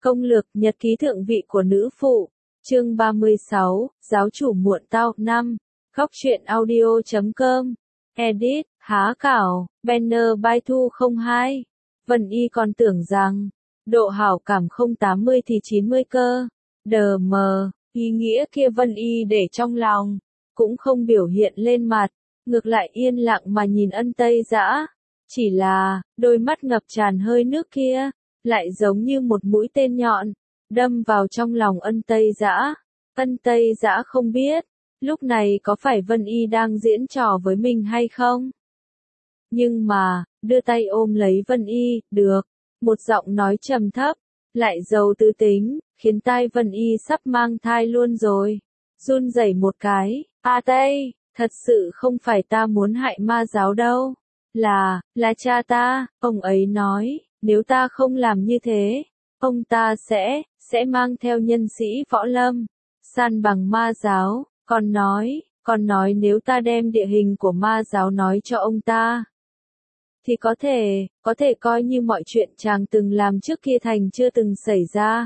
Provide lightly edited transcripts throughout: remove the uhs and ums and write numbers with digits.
Công lược nhật ký thượng vị của nữ phụ. Chương 36, giáo chủ muộn tao. 5. Góc truyện audio.com. Edit, há cảo, banner by Thu 02. Vân Y còn tưởng rằng, độ hảo cảm không 80 thì 90 cơ. Đờ mờ, ý nghĩa kia Vân Y để trong lòng, cũng không biểu hiện lên mặt, ngược lại yên lặng mà nhìn Ân Tây Dã. Chỉ là, đôi mắt ngập tràn hơi nước kia, lại giống như một mũi tên nhọn, đâm vào trong lòng Ân Tây Dã. Ân Tây Dã không biết, lúc này có phải Vân Y đang diễn trò với mình hay không? Nhưng mà, đưa tay ôm lấy Vân Y, được. Một giọng nói trầm thấp, lại giàu tư tính, khiến tai Vân Y sắp mang thai luôn rồi. Run rẩy một cái, Tây, thật sự không phải ta muốn hại ma giáo đâu. Là cha ta, ông ấy nói, nếu ta không làm như thế, ông ta sẽ mang theo nhân sĩ võ lâm, san bằng ma giáo, còn nói nếu ta đem địa hình của ma giáo nói cho ông ta, thì có thể coi như mọi chuyện chàng từng làm trước kia thành chưa từng xảy ra.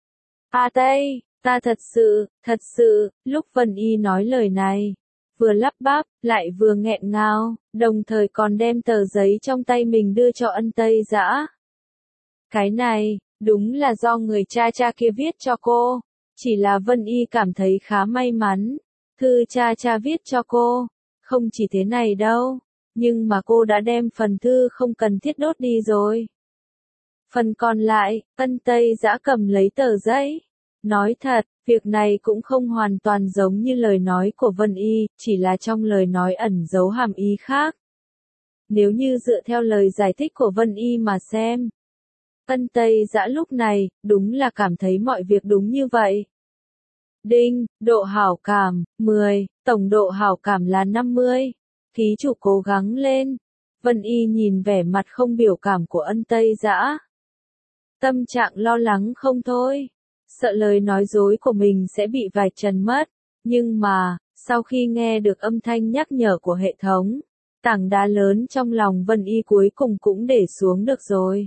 Tây, ta thật sự, lúc Vân Y nói lời này, vừa lắp bắp, lại vừa nghẹn ngào, đồng thời còn đem tờ giấy trong tay mình đưa cho Ân Tây Dã. Cái này, đúng là do người cha kia viết cho cô, chỉ là Vân Y cảm thấy khá may mắn, thư cha viết cho cô, không chỉ thế này đâu, nhưng mà cô đã đem phần thư không cần thiết đốt đi rồi. Phần còn lại, Ân Tây Dã cầm lấy tờ giấy. Nói thật, việc này cũng không hoàn toàn giống như lời nói của Vân Y, chỉ là trong lời nói ẩn giấu hàm ý khác. Nếu như dựa theo lời giải thích của Vân Y mà xem, Ân Tây Dã lúc này, đúng là cảm thấy mọi việc đúng như vậy. Đinh, độ hảo cảm, 10, tổng độ hảo cảm là 50. Ký chủ cố gắng lên. Vân Y nhìn vẻ mặt không biểu cảm của Ân Tây Dã. Tâm trạng lo lắng không thôi. Sợ lời nói dối của mình sẽ bị vạch trần mất. Nhưng mà, sau khi nghe được âm thanh nhắc nhở của hệ thống, tảng đá lớn trong lòng Vân Y cuối cùng cũng để xuống được rồi.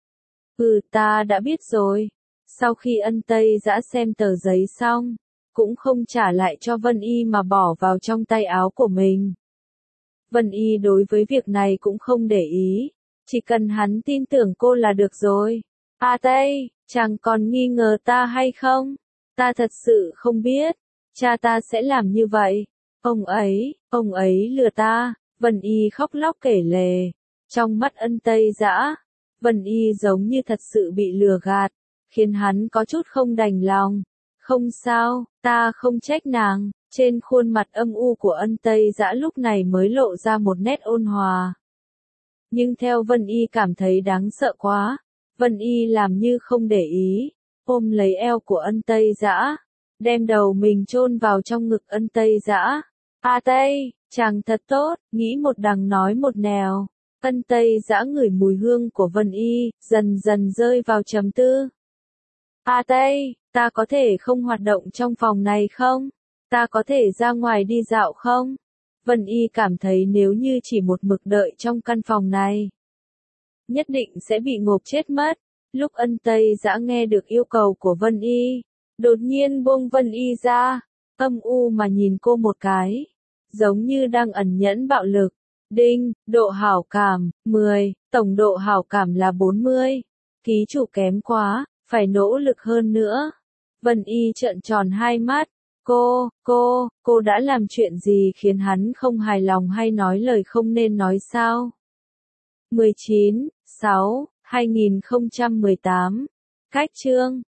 Ta đã biết rồi. Sau khi Ân Tây Dã xem tờ giấy xong, cũng không trả lại cho Vân Y mà bỏ vào trong tay áo của mình. Vân Y đối với việc này cũng không để ý, chỉ cần hắn tin tưởng cô là được rồi. Tây, chàng còn nghi ngờ ta hay không? Ta thật sự không biết, cha ta sẽ làm như vậy. Ông ấy lừa ta. Vân Y khóc lóc kể lể. Trong mắt Ân Tây Dã, Vân Y giống như thật sự bị lừa gạt, khiến hắn có chút không đành lòng. Không sao, ta không trách nàng. Trên khuôn mặt âm u của Ân Tây Dã lúc này mới lộ ra một nét ôn hòa. Nhưng theo Vân Y cảm thấy đáng sợ quá. Vân Y làm như không để ý, ôm lấy eo của Ân Tây Dã, đem đầu mình chôn vào trong ngực Ân Tây Dã. Tây, chàng thật tốt, nghĩ một đằng nói một nẻo. Ân Tây Dã ngửi mùi hương của Vân Y, dần dần rơi vào trầm tư. Tây, ta có thể không hoạt động trong phòng này không? Ta có thể ra ngoài đi dạo không? Vân Y cảm thấy nếu như chỉ một mực đợi trong căn phòng này, nhất định sẽ bị ngộp chết mất. Lúc Ân Tây Dã nghe được yêu cầu của Vân Y, đột nhiên buông Vân Y ra, âm u mà nhìn cô một cái, giống như đang ẩn nhẫn bạo lực. Đinh, độ hảo cảm, 10, tổng độ hảo cảm là 40. Ký chủ kém quá, phải nỗ lực hơn nữa. Vân Y trợn tròn hai mắt. Cô đã làm chuyện gì khiến hắn không hài lòng hay nói lời không nên nói sao? 19/6/2018. Cách chương